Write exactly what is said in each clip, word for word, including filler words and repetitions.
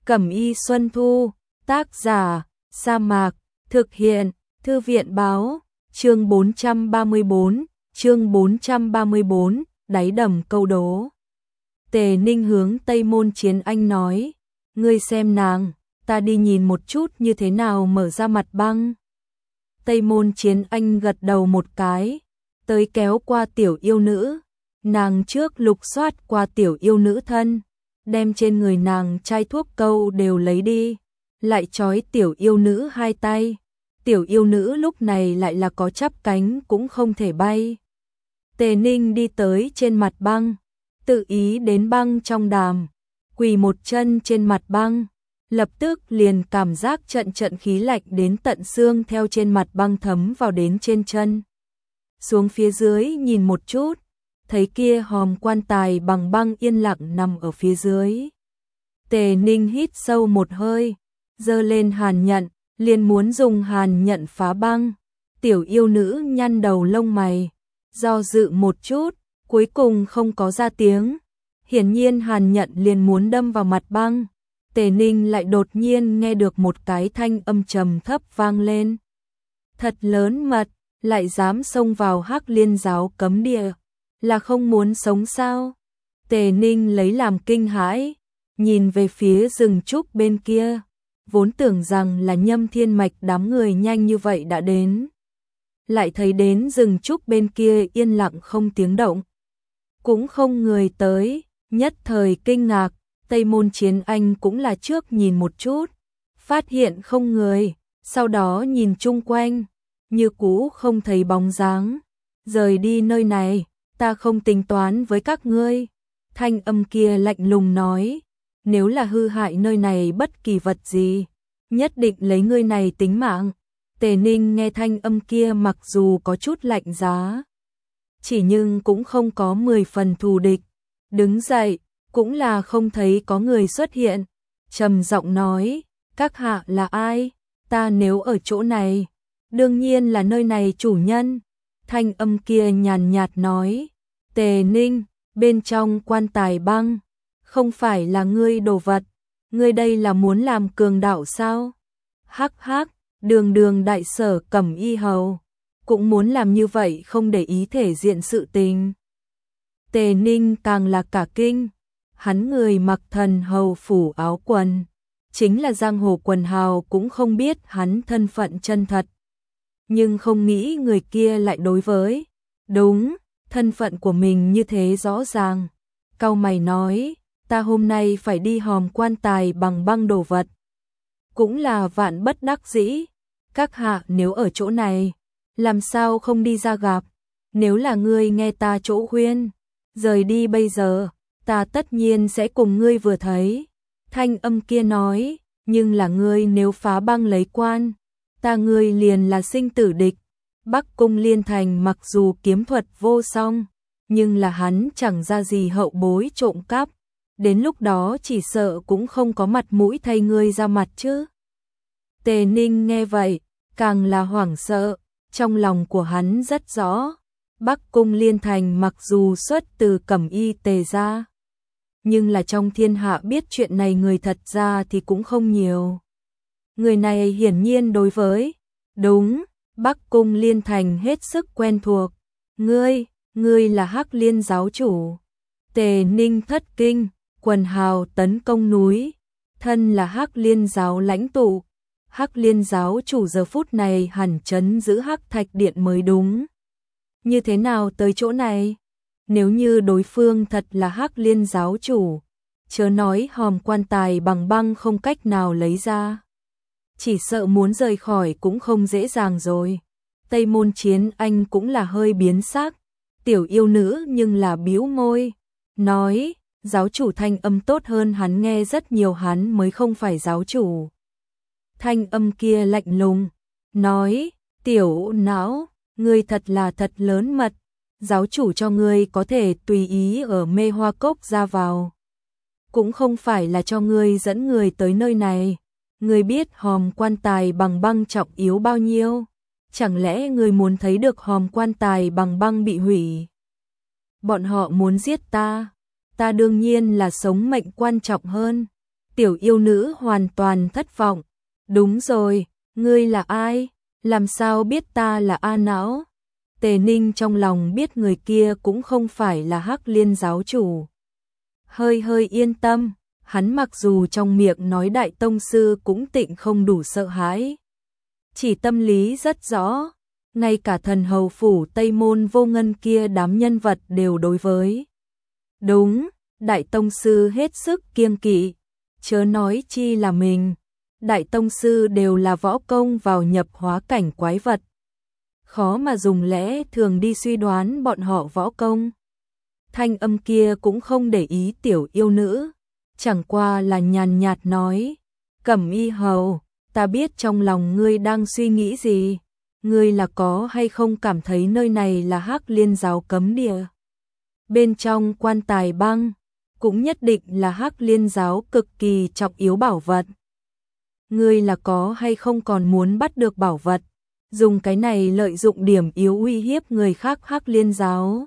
Cẩm y Xuân Thu, tác giả, Sa Mạc, thực hiện, Thư viện báo, chương bốn trăm ba mươi bốn, chương bốn trăm ba mươi bốn, đáy đầm câu đố. Tề Ninh hướng Tây Môn Chiến Anh nói, ngươi xem nàng, ta đi nhìn một chút như thế nào mở ra mặt băng. Tây Môn Chiến Anh gật đầu một cái, tới kéo qua tiểu yêu nữ, nàng trước lục soát qua tiểu yêu nữ thân, đem trên người nàng chai thuốc câu đều lấy đi, lại trói tiểu yêu nữ hai tay. Tiểu yêu nữ lúc này lại là có chắp cánh cũng không thể bay. Tề Ninh đi tới trên mặt băng, tự ý đến băng trong đàm, quỳ một chân trên mặt băng, lập tức liền cảm giác trận trận khí lạnh đến tận xương theo trên mặt băng thấm vào đến trên chân. Xuống phía dưới nhìn một chút, thấy kia hòm quan tài bằng băng yên lặng nằm ở phía dưới. Tề Ninh hít sâu một hơi, giơ lên hàn nhận, liền muốn dùng hàn nhận phá băng. Tiểu yêu nữ nhăn đầu lông mày, do dự một chút, cuối cùng không có ra tiếng. Hiển nhiên hàn nhận liền muốn đâm vào mặt băng. Tề Ninh lại đột nhiên nghe được một cái thanh âm trầm thấp vang lên. Thật lớn mật, lại dám xông vào Hắc Liên giáo cấm địa, là không muốn sống sao? Tề Ninh lấy làm kinh hãi, nhìn về phía rừng trúc bên kia, vốn tưởng rằng là Nhâm Thiên Mạch đám người nhanh như vậy đã đến. Lại thấy đến rừng trúc bên kia yên lặng không tiếng động, cũng không người tới, nhất thời kinh ngạc. Tây Môn Chiến Anh cũng là trước nhìn một chút, phát hiện không người, sau đó nhìn chung quanh, như cũ không thấy bóng dáng. Rời đi nơi này, ta không tính toán với các ngươi. Thanh âm kia lạnh lùng nói, nếu là hư hại nơi này bất kỳ vật gì, nhất định lấy ngươi này tính mạng. Tề Ninh nghe thanh âm kia mặc dù có chút lạnh giá, chỉ nhưng cũng không có mười phần thù địch. Đứng dậy, cũng là không thấy có người xuất hiện, trầm giọng nói, các hạ là ai? Ta nếu ở chỗ này, đương nhiên là nơi này chủ nhân. Thanh âm kia nhàn nhạt nói, Tề Ninh, bên trong quan tài băng, không phải là ngươi đồ vật, ngươi đây là muốn làm cường đạo sao? Hắc hắc, đường đường đại sở Cẩm y hầu, cũng muốn làm như vậy không để ý thể diện sự tình. Tề Ninh càng là cả kinh, hắn người mặc thần hầu phủ áo quần, chính là giang hồ quần hào cũng không biết hắn thân phận chân thật. Nhưng không nghĩ người kia lại đối với, đúng, thân phận của mình như thế rõ ràng. Cau mày nói, ta hôm nay phải đi hòm quan tài bằng băng đồ vật. Cũng là vạn bất đắc dĩ, các hạ nếu ở chỗ này, làm sao không đi ra gặp? Nếu là ngươi nghe ta chỗ khuyên, rời đi bây giờ, ta tất nhiên sẽ cùng ngươi vừa thấy. Thanh âm kia nói, nhưng là ngươi nếu phá băng lấy quan, ta ngươi liền là sinh tử địch. Bắc Cung Liên Thành mặc dù kiếm thuật vô song, nhưng là hắn chẳng ra gì hậu bối trộm cắp. Đến lúc đó chỉ sợ cũng không có mặt mũi thay ngươi ra mặt chứ. Tề Ninh nghe vậy, càng là hoảng sợ, trong lòng của hắn rất rõ. Bắc Cung Liên Thành mặc dù xuất từ Cẩm y Tề gia, nhưng là trong thiên hạ biết chuyện này người thật ra thì cũng không nhiều. Người này hiển nhiên đối với, đúng, Bắc Cung Liên Thành hết sức quen thuộc. Ngươi, ngươi là Hắc Liên giáo chủ. Tề Ninh thất kinh, quần hào tấn công núi, thân là Hắc Liên giáo lãnh tụ. Hắc Liên giáo chủ giờ phút này hẳn trấn giữ Hắc Thạch Điện mới đúng. Như thế nào tới chỗ này? Nếu như đối phương thật là Hắc Liên giáo chủ, chớ nói hòm quan tài bằng băng không cách nào lấy ra, chỉ sợ muốn rời khỏi cũng không dễ dàng rồi. Tây Môn Chiến Anh cũng là hơi biến sắc, tiểu yêu nữ nhưng là bĩu môi, nói, giáo chủ thanh âm tốt hơn hắn nghe rất nhiều, hắn mới không phải giáo chủ. Thanh âm kia lạnh lùng, nói, tiểu não, ngươi thật là thật lớn mật, giáo chủ cho ngươi có thể tùy ý ở Mê Hoa Cốc ra vào, cũng không phải là cho ngươi dẫn người tới nơi này. Ngươi biết hòm quan tài bằng băng trọng yếu bao nhiêu? Chẳng lẽ ngươi muốn thấy được hòm quan tài bằng băng bị hủy? Bọn họ muốn giết ta, ta đương nhiên là sống mệnh quan trọng hơn. Tiểu yêu nữ hoàn toàn thất vọng. Đúng rồi, ngươi là ai? Làm sao biết ta là A Não? Tề Ninh trong lòng biết người kia cũng không phải là Hắc Liên giáo chủ. Hơi hơi yên tâm, hắn mặc dù trong miệng nói đại tông sư cũng tịnh không đủ sợ hãi. Chỉ tâm lý rất rõ, ngay cả thần hầu phủ Tây Môn Vô Ngân kia đám nhân vật đều đối với. Đúng, đại tông sư hết sức kiêng kỵ, chớ nói chi là mình. Đại tông sư đều là võ công vào nhập hóa cảnh quái vật. Khó mà dùng lẽ thường đi suy đoán bọn họ võ công. Thanh âm kia cũng không để ý tiểu yêu nữ, chẳng qua là nhàn nhạt nói, Cẩm Y hầu, ta biết trong lòng ngươi đang suy nghĩ gì, ngươi là có hay không cảm thấy nơi này là Hắc Liên giáo cấm địa. Bên trong quan tài băng, cũng nhất định là Hắc Liên giáo cực kỳ trọng yếu bảo vật. Ngươi là có hay không còn muốn bắt được bảo vật, dùng cái này lợi dụng điểm yếu uy hiếp người khác Hắc Liên giáo.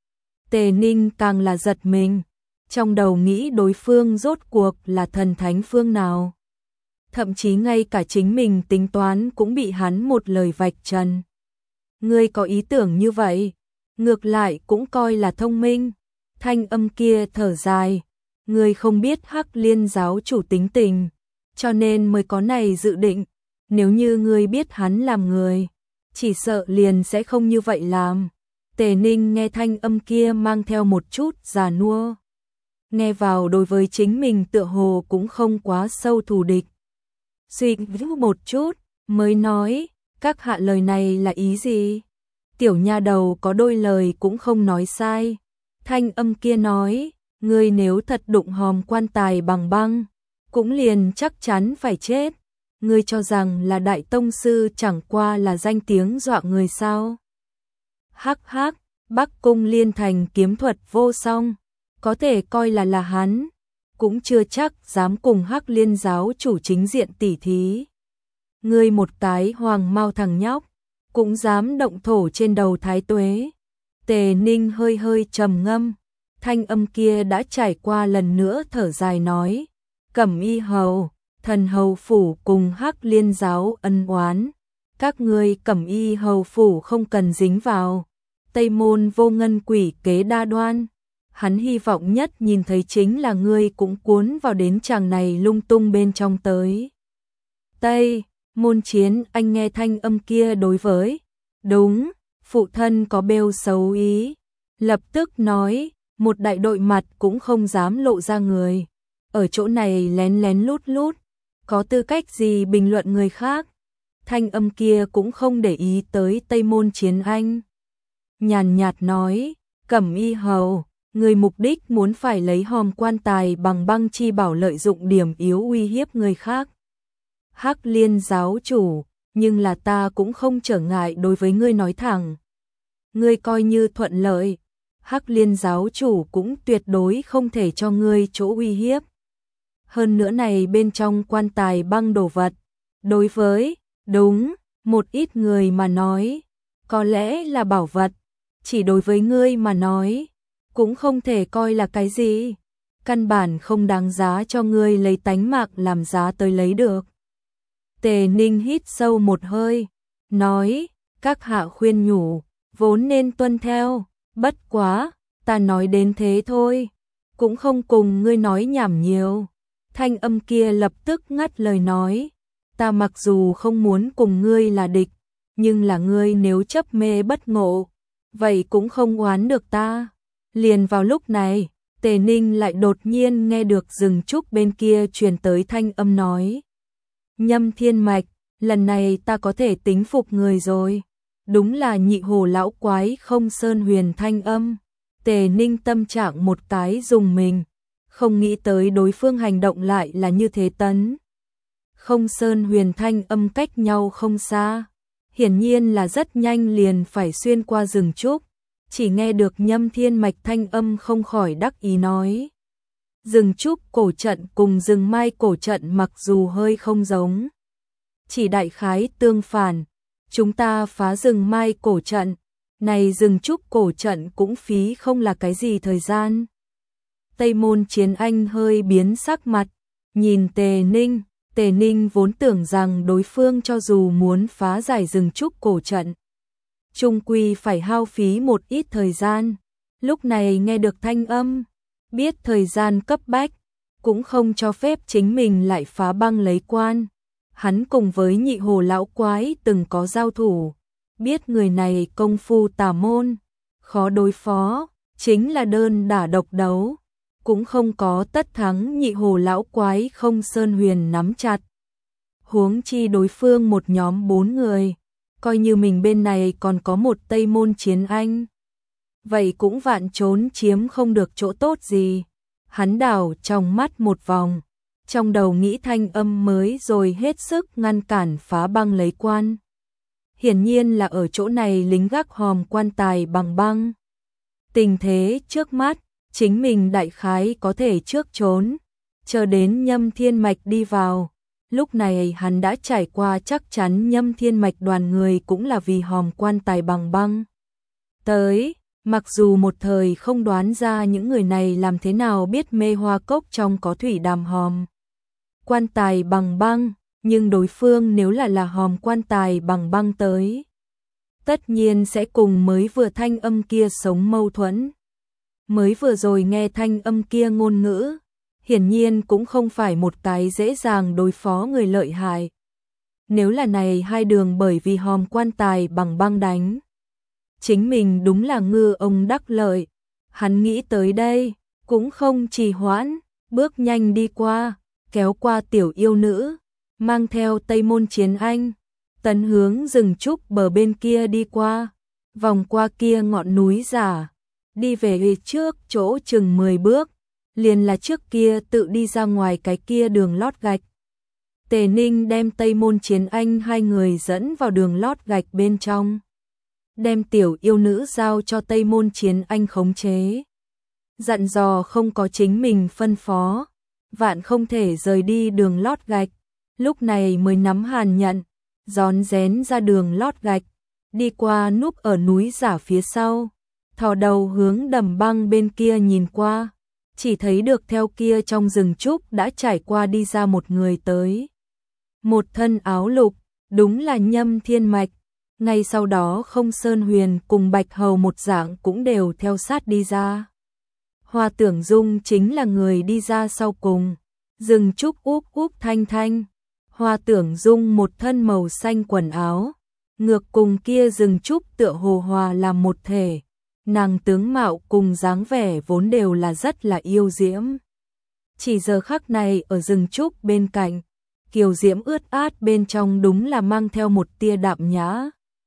Tề Ninh càng là giật mình, trong đầu nghĩ đối phương rốt cuộc là thần thánh phương nào. Thậm chí ngay cả chính mình tính toán cũng bị hắn một lời vạch trần. Ngươi có ý tưởng như vậy, ngược lại cũng coi là thông minh. Thanh âm kia thở dài, ngươi không biết Hắc Liên giáo chủ tính tình, cho nên mới có này dự định. Nếu như ngươi biết hắn làm người, chỉ sợ liền sẽ không như vậy làm. Tề Ninh nghe thanh âm kia mang theo một chút già nua. Nghe vào đối với chính mình tựa hồ cũng không quá sâu thù địch. Suy nghĩ một chút, mới nói, các hạ lời này là ý gì? Tiểu nha đầu có đôi lời cũng không nói sai. Thanh âm kia nói, ngươi nếu thật đụng hòm quan tài bằng băng, cũng liền chắc chắn phải chết. Ngươi cho rằng là đại tông sư chẳng qua là danh tiếng dọa người sao? Hắc hắc, Bắc Cung Liên Thành kiếm thuật vô song, có thể coi là là hắn, cũng chưa chắc dám cùng Hắc Liên giáo chủ chính diện tỉ thí. Ngươi một cái hoàng mau thằng nhóc, cũng dám động thổ trên đầu Thái Tuế. Tề Ninh hơi hơi trầm ngâm, thanh âm kia đã trải qua lần nữa thở dài nói, Cẩm Y hầu, thần hầu phủ cùng Hắc Liên giáo ân oán, các ngươi Cẩm Y hầu phủ không cần dính vào. Tây Môn Vô Ngân quỷ kế đa đoan, hắn hy vọng nhất nhìn thấy chính là ngươi cũng cuốn vào đến chàng này lung tung bên trong tới. Tây Môn Chiến anh nghe thanh âm kia đối với, đúng, phụ thân có bêu xấu ý, lập tức nói, một đại đội mặt cũng không dám lộ ra người, ở chỗ này lén lén lút lút, có tư cách gì bình luận người khác. Thanh âm kia cũng không để ý tới Tây Môn Chiến anh. Nhàn nhạt nói, Cẩm Y hầu, người mục đích muốn phải lấy hòm quan tài bằng băng chi bảo lợi dụng điểm yếu uy hiếp người khác. Hắc Liên giáo chủ, nhưng là ta cũng không trở ngại đối với ngươi nói thẳng. Ngươi coi như thuận lợi, Hắc Liên giáo chủ cũng tuyệt đối không thể cho ngươi chỗ uy hiếp. Hơn nữa này bên trong quan tài băng đồ vật, đối với, đúng, một ít người mà nói, có lẽ là bảo vật, chỉ đối với ngươi mà nói, cũng không thể coi là cái gì, căn bản không đáng giá cho ngươi lấy tánh mạng làm giá tới lấy được. Tề Ninh hít sâu một hơi, nói, các hạ khuyên nhủ, vốn nên tuân theo, bất quá, ta nói đến thế thôi, cũng không cùng ngươi nói nhảm nhiều. Thanh âm kia lập tức ngắt lời nói, ta mặc dù không muốn cùng ngươi là địch, nhưng là ngươi nếu chấp mê bất ngộ, vậy cũng không oán được ta. Liền vào lúc này, Tề Ninh lại đột nhiên nghe được rừng trúc bên kia truyền tới thanh âm nói, Nhâm Thiên Mạch, lần này ta có thể tính phục người rồi. Đúng là nhị hồ lão quái Không Sơn Huyền thanh âm. Tề Ninh tâm trạng một cái dùng mình, không nghĩ tới đối phương hành động lại là như thế tấn. Không Sơn Huyền thanh âm cách nhau không xa, hiển nhiên là rất nhanh liền phải xuyên qua rừng trúc. Chỉ nghe được Nhâm Thiên Mạch thanh âm không khỏi đắc ý nói, rừng trúc cổ trận cùng rừng mai cổ trận mặc dù hơi không giống, chỉ đại khái tương phản. Chúng ta phá rừng mai cổ trận, này rừng trúc cổ trận cũng phí không là cái gì thời gian. Tây Môn Chiến Anh hơi biến sắc mặt, nhìn Tề Ninh, Tề Ninh vốn tưởng rằng đối phương cho dù muốn phá giải rừng trúc cổ trận, chung quy phải hao phí một ít thời gian. Lúc này nghe được thanh âm, biết thời gian cấp bách, cũng không cho phép chính mình lại phá băng lấy quan. Hắn cùng với nhị hồ lão quái từng có giao thủ, biết người này công phu tà môn, khó đối phó, chính là đơn đả độc đấu, cũng không có tất thắng nhị hồ lão quái không Sơn Huyền nắm chặt. Huống chi đối phương một nhóm bốn người, coi như mình bên này còn có một Tây Môn Chiến Anh, vậy cũng vạn trốn chiếm không được chỗ tốt gì. Hắn đảo trong mắt một vòng, trong đầu nghĩ thanh âm mới rồi hết sức ngăn cản phá băng lấy quan. Hiển nhiên là ở chỗ này lính gác hòm quan tài bằng băng. Tình thế trước mắt, chính mình đại khái có thể trước trốn, chờ đến Nhâm Thiên Mạch đi vào. Lúc này hắn đã trải qua chắc chắn Nhâm Thiên Mạch đoàn người cũng là vì hòm quan tài bằng băng. Tới, mặc dù một thời không đoán ra những người này làm thế nào biết mê hoa cốc trong có thủy đàm hòm quan tài bằng băng, nhưng đối phương nếu là là hòm quan tài bằng băng tới, tất nhiên sẽ cùng mới vừa thanh âm kia sống mâu thuẫn. Mới vừa rồi nghe thanh âm kia ngôn ngữ, hiển nhiên cũng không phải một cái dễ dàng đối phó người lợi hại. Nếu là này hai đường bởi vì hòm quan tài bằng băng đánh, chính mình đúng là ngư ông đắc lợi. Hắn nghĩ tới đây, cũng không trì hoãn, bước nhanh đi qua, kéo qua tiểu yêu nữ, mang theo Tây Môn Chiến Anh, tấn hướng rừng trúc bờ bên kia đi qua, vòng qua kia ngọn núi giả, đi về trước chỗ chừng mười bước, liền là trước kia tự đi ra ngoài cái kia đường lót gạch. Tề Ninh đem Tây Môn Chiến Anh hai người dẫn vào đường lót gạch bên trong, đem tiểu yêu nữ giao cho Tây Môn Chiến Anh khống chế, dặn dò không có chính mình phân phó, vạn không thể rời đi đường lót gạch. Lúc này mới nắm hàn nhận, rón rén ra đường lót gạch, đi qua núp ở núi giả phía sau, thò đầu hướng đầm băng bên kia nhìn qua, chỉ thấy được theo kia trong rừng trúc đã trải qua đi ra một người tới. Một thân áo lục, đúng là Nhâm Thiên Mạch. Ngay sau đó không Sơn Huyền cùng Bạch Hầu một dạng cũng đều theo sát đi ra. Hoa Tưởng Dung chính là người đi ra sau cùng, rừng trúc úp úp thanh thanh. Hoa Tưởng Dung một thân màu xanh quần áo, ngược cùng kia rừng trúc tựa hồ hòa làm một thể. Nàng tướng mạo cùng dáng vẻ vốn đều là rất là yêu diễm. Chỉ giờ khắc này ở rừng trúc bên cạnh, kiều diễm ướt át bên trong đúng là mang theo một tia đạm nhã.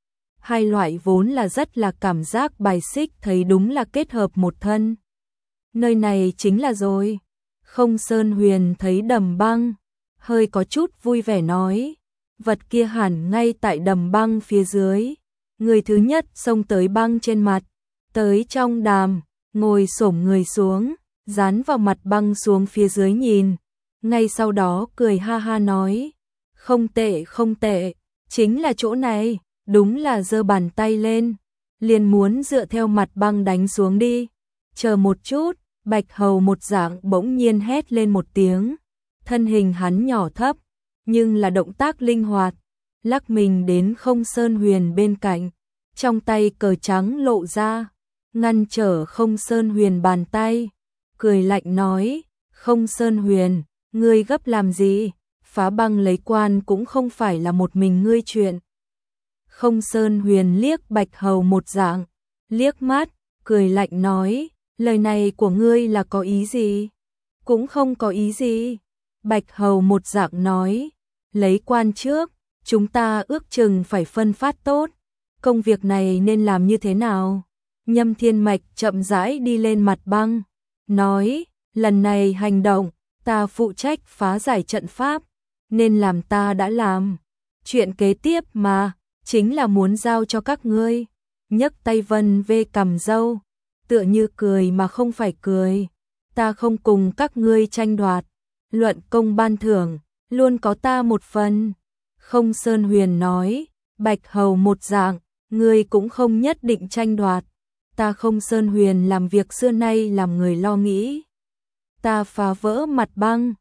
Hai loại vốn là rất là cảm giác bài xích thấy đúng là kết hợp một thân. Nơi này chính là rồi. Không Sơn Huyền thấy đầm băng, hơi có chút vui vẻ nói, vật kia hẳn ngay tại đầm băng phía dưới. Người thứ nhất xông tới băng trên mặt, tới trong đàm, ngồi xổm người xuống, dán vào mặt băng xuống phía dưới nhìn. Ngay sau đó cười ha ha nói, không tệ không tệ, chính là chỗ này, đúng là giơ bàn tay lên, liền muốn dựa theo mặt băng đánh xuống đi. Chờ một chút, Bạch Hầu một dạng bỗng nhiên hét lên một tiếng, thân hình hắn nhỏ thấp, nhưng là động tác linh hoạt, lắc mình đến không Sơn Huyền bên cạnh, trong tay cờ trắng lộ ra, ngăn trở không Sơn Huyền bàn tay, cười lạnh nói, không Sơn Huyền, ngươi gấp làm gì, phá băng lấy quan cũng không phải là một mình ngươi chuyện. Không Sơn Huyền liếc Bạch Hầu một dạng, liếc mắt, cười lạnh nói, lời này của ngươi là có ý gì? Cũng không có ý gì. Bạch Hầu một dạng nói, lấy quan trước, chúng ta ước chừng phải phân phát tốt, công việc này nên làm như thế nào? Nhâm Thiên Mạch chậm rãi đi lên mặt băng, nói, lần này hành động, ta phụ trách phá giải trận pháp, nên làm ta đã làm. Chuyện kế tiếp mà, chính là muốn giao cho các ngươi. Nhấc tay vân vê cầm râu, tựa như cười mà không phải cười. Ta không cùng các ngươi tranh đoạt, luận công ban thưởng, luôn có ta một phần. Không Sơn Huyền nói, Bạch Hầu một dạng, ngươi cũng không nhất định tranh đoạt. Ta không Sơn Huyền làm việc xưa nay làm người lo nghĩ. Ta phá vỡ mặt băng,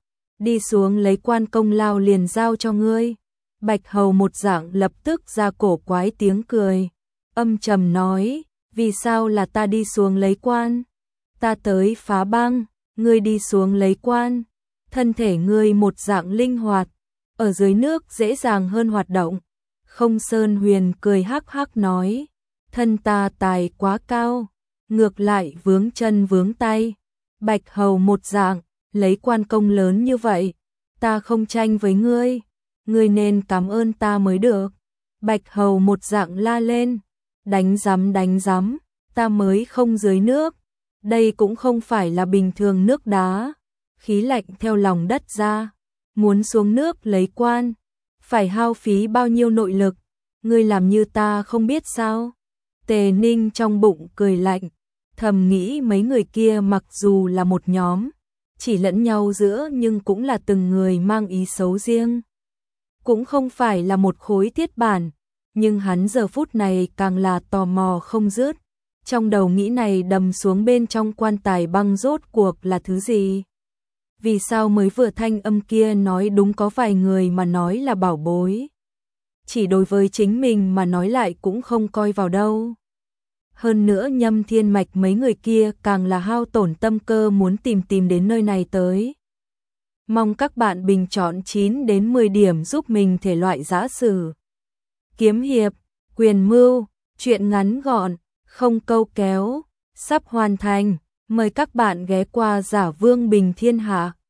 đi xuống lấy quan công lao liền giao cho ngươi. Bạch Hầu một dạng lập tức ra cổ quái tiếng cười, âm trầm nói, vì sao là ta đi xuống lấy quan? Ta tới phá băng, ngươi đi xuống lấy quan. Thân thể ngươi một dạng linh hoạt, ở dưới nước dễ dàng hơn hoạt động. Không Sơn Huyền cười hắc hắc nói, thân ta tài quá cao, ngược lại vướng chân vướng tay. Bạch Hầu một dạng, lấy quan công lớn như vậy, ta không tranh với ngươi, ngươi nên cảm ơn ta mới được. Bạch Hầu một dạng la lên, đánh giám đánh giám, ta mới không dưới nước, đây cũng không phải là bình thường nước đá, khí lạnh theo lòng đất ra, muốn xuống nước lấy quan, phải hao phí bao nhiêu nội lực, ngươi làm như ta không biết sao? Tề Ninh trong bụng cười lạnh, thầm nghĩ mấy người kia mặc dù là một nhóm, chỉ lẫn nhau giữa nhưng cũng là từng người mang ý xấu riêng. Cũng không phải là một khối thiết bản, nhưng hắn giờ phút này càng là tò mò không dứt. Trong đầu nghĩ này đầm xuống bên trong quan tài băng rốt cuộc là thứ gì? Vì sao mới vừa thanh âm kia nói đúng có vài người mà nói là bảo bối? Chỉ đối với chính mình mà nói lại cũng không coi vào đâu. Hơn nữa Nhâm Thiên Mạch mấy người kia càng là hao tổn tâm cơ muốn tìm tìm đến nơi này tới. Mong các bạn bình chọn chín đến mười điểm giúp mình thể loại dã sử, kiếm hiệp, quyền mưu, truyện ngắn gọn, không câu kéo, sắp hoàn thành. Mời các bạn ghé qua Giả Vương Bình Thiên Hạ.